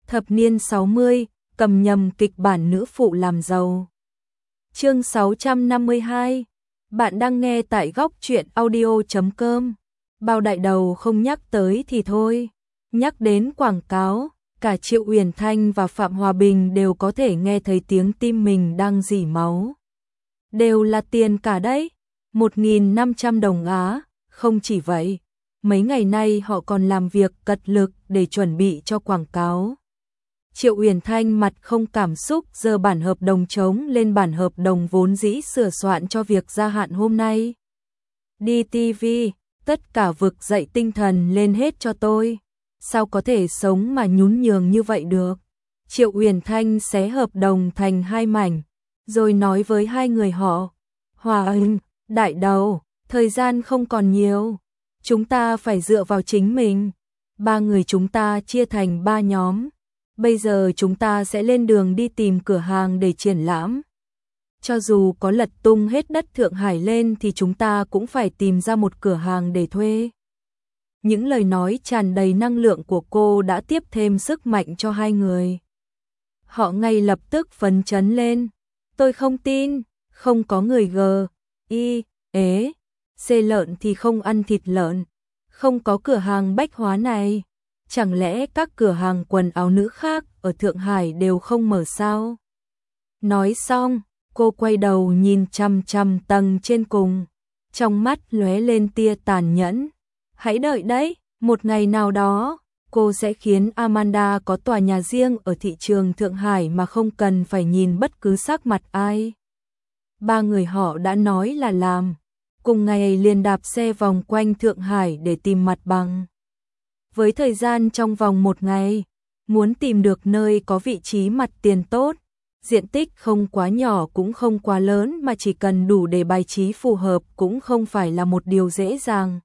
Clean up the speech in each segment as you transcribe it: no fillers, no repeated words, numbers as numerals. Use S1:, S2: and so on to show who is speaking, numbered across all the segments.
S1: Thập niên 60, cầm nhầm kịch bản nữ phụ làm giàu. Chương 652. Bạn đang nghe tại góc truyện audio.com. Bao đại đầu không nhắc tới thì thôi, nhắc đến quảng cáo, cả Triệu Uyển Thanh và Phạm Hòa Bình đều có thể nghe thấy tiếng tim mình đang rỉ máu. Đều là tiền cả đấy, 1.500 đồng Á, không chỉ vậy, mấy ngày nay họ còn làm việc cật lực để chuẩn bị cho quảng cáo. Triệu Uyển Thanh mặt không cảm xúc giơ bản hợp đồng trống lên bản hợp đồng vốn dĩ sửa soạn cho việc gia hạn hôm nay. Đi TV, tất cả vực dậy tinh thần lên hết cho tôi. Sao có thể sống mà nhún nhường như vậy được? Triệu Uyển Thanh xé hợp đồng thành hai mảnh, rồi nói với hai người họ. Hòa Anh, đại đầu, thời gian không còn nhiều. Chúng ta phải dựa vào chính mình. Ba người chúng ta chia thành ba nhóm. Bây giờ chúng ta sẽ lên đường đi tìm cửa hàng để triển lãm. Cho dù có lật tung hết đất Thượng Hải lên thì chúng ta cũng phải tìm ra một cửa hàng để thuê. Những lời nói tràn đầy năng lượng của cô đã tiếp thêm sức mạnh cho hai người. Họ ngay lập tức phấn chấn lên. Tôi không tin, không có người C lợn thì không ăn thịt lợn. Không có cửa hàng bách hóa này. Chẳng lẽ các cửa hàng quần áo nữ khác ở Thượng Hải đều không mở sao? Nói xong, cô quay đầu nhìn chằm chằm tầng trên cùng, trong mắt lóe lên tia tàn nhẫn. Hãy đợi đấy, một ngày nào đó, cô sẽ khiến Amanda có tòa nhà riêng ở thị trường Thượng Hải mà không cần phải nhìn bất cứ sắc mặt ai. Ba người họ đã nói là làm, cùng ngày liền đạp xe vòng quanh Thượng Hải để tìm mặt bằng. Với thời gian trong vòng một ngày, muốn tìm được nơi có vị trí mặt tiền tốt, diện tích không quá nhỏ cũng không quá lớn mà chỉ cần đủ để bài trí phù hợp cũng không phải là một điều dễ dàng.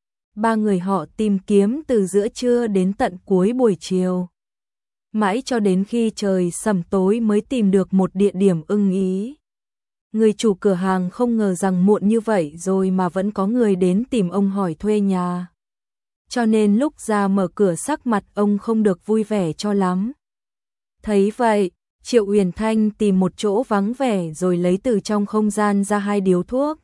S1: Ba người họ tìm kiếm từ giữa trưa đến tận cuối buổi chiều. Mãi cho đến khi trời sầm tối mới tìm được một địa điểm ưng ý. Người chủ cửa hàng không ngờ rằng muộn như vậy rồi mà vẫn có người đến tìm ông hỏi thuê nhà. Cho nên lúc ra mở cửa sắc mặt ông không được vui vẻ cho lắm. Thấy vậy, Triệu Uyển Thanh tìm một chỗ vắng vẻ rồi lấy từ trong không gian ra 2 điếu thuốc.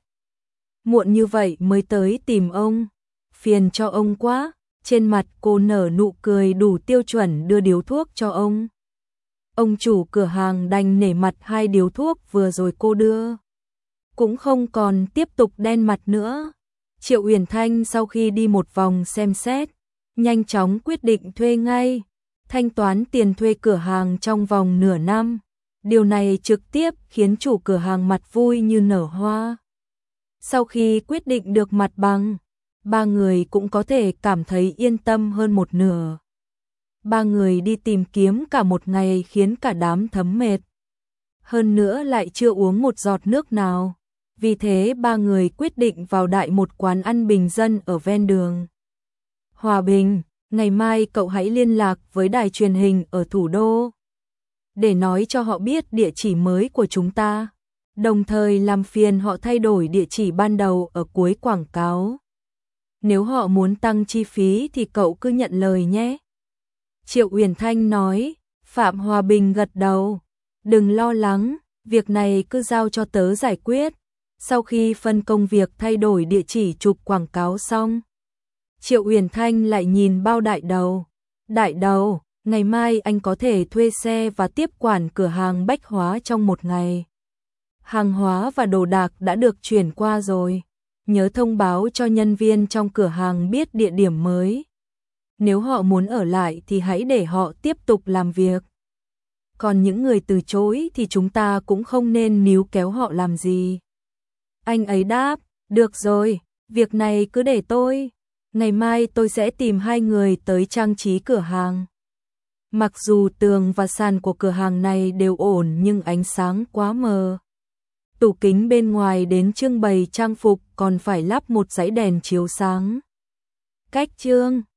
S1: Muộn như vậy mới tới tìm ông, phiền cho ông quá. Trên mặt cô nở nụ cười đủ tiêu chuẩn đưa điếu thuốc cho ông. Ông chủ cửa hàng đành nể mặt 2 điếu thuốc vừa rồi cô đưa. Cũng không còn tiếp tục đen mặt nữa. Triệu Uyển Thanh sau khi đi một vòng xem xét, nhanh chóng quyết định thuê ngay, thanh toán tiền thuê cửa hàng trong vòng nửa năm. Điều này trực tiếp khiến chủ cửa hàng mặt vui như nở hoa. Sau khi quyết định được mặt bằng, ba người cũng có thể cảm thấy yên tâm hơn một nửa. Ba người đi tìm kiếm cả một ngày khiến cả đám thấm mệt. Hơn nữa lại chưa uống một giọt nước nào. Vì thế ba người quyết định vào đại một quán ăn bình dân ở ven đường. Hòa Bình, ngày mai cậu hãy liên lạc với đài truyền hình ở thủ đô để nói cho họ biết địa chỉ mới của chúng ta, đồng thời làm phiền họ thay đổi địa chỉ ban đầu ở cuối quảng cáo. Nếu họ muốn tăng chi phí thì cậu cứ nhận lời nhé. Triệu Uyển Thanh nói. Phạm Hòa Bình gật đầu. Đừng lo lắng, việc này cứ giao cho tớ giải quyết. Sau khi phân công việc thay đổi địa chỉ chụp quảng cáo xong, Triệu Uyển Thanh lại nhìn Bao đại đầu. Đại đầu, ngày mai anh có thể thuê xe và tiếp quản cửa hàng bách hóa trong một ngày. Hàng hóa và đồ đạc đã được chuyển qua rồi. Nhớ thông báo cho nhân viên trong cửa hàng biết địa điểm mới. Nếu họ muốn ở lại thì hãy để họ tiếp tục làm việc. Còn những người từ chối thì chúng ta cũng không nên níu kéo họ làm gì. Anh ấy đáp, được rồi, việc này cứ để tôi. Ngày mai tôi sẽ tìm 2 người tới trang trí cửa hàng. Mặc dù tường và sàn của cửa hàng này đều ổn nhưng ánh sáng quá mờ. Tủ kính bên ngoài đến trưng bày trang phục còn phải lắp một dãy đèn chiếu sáng. Cách trương,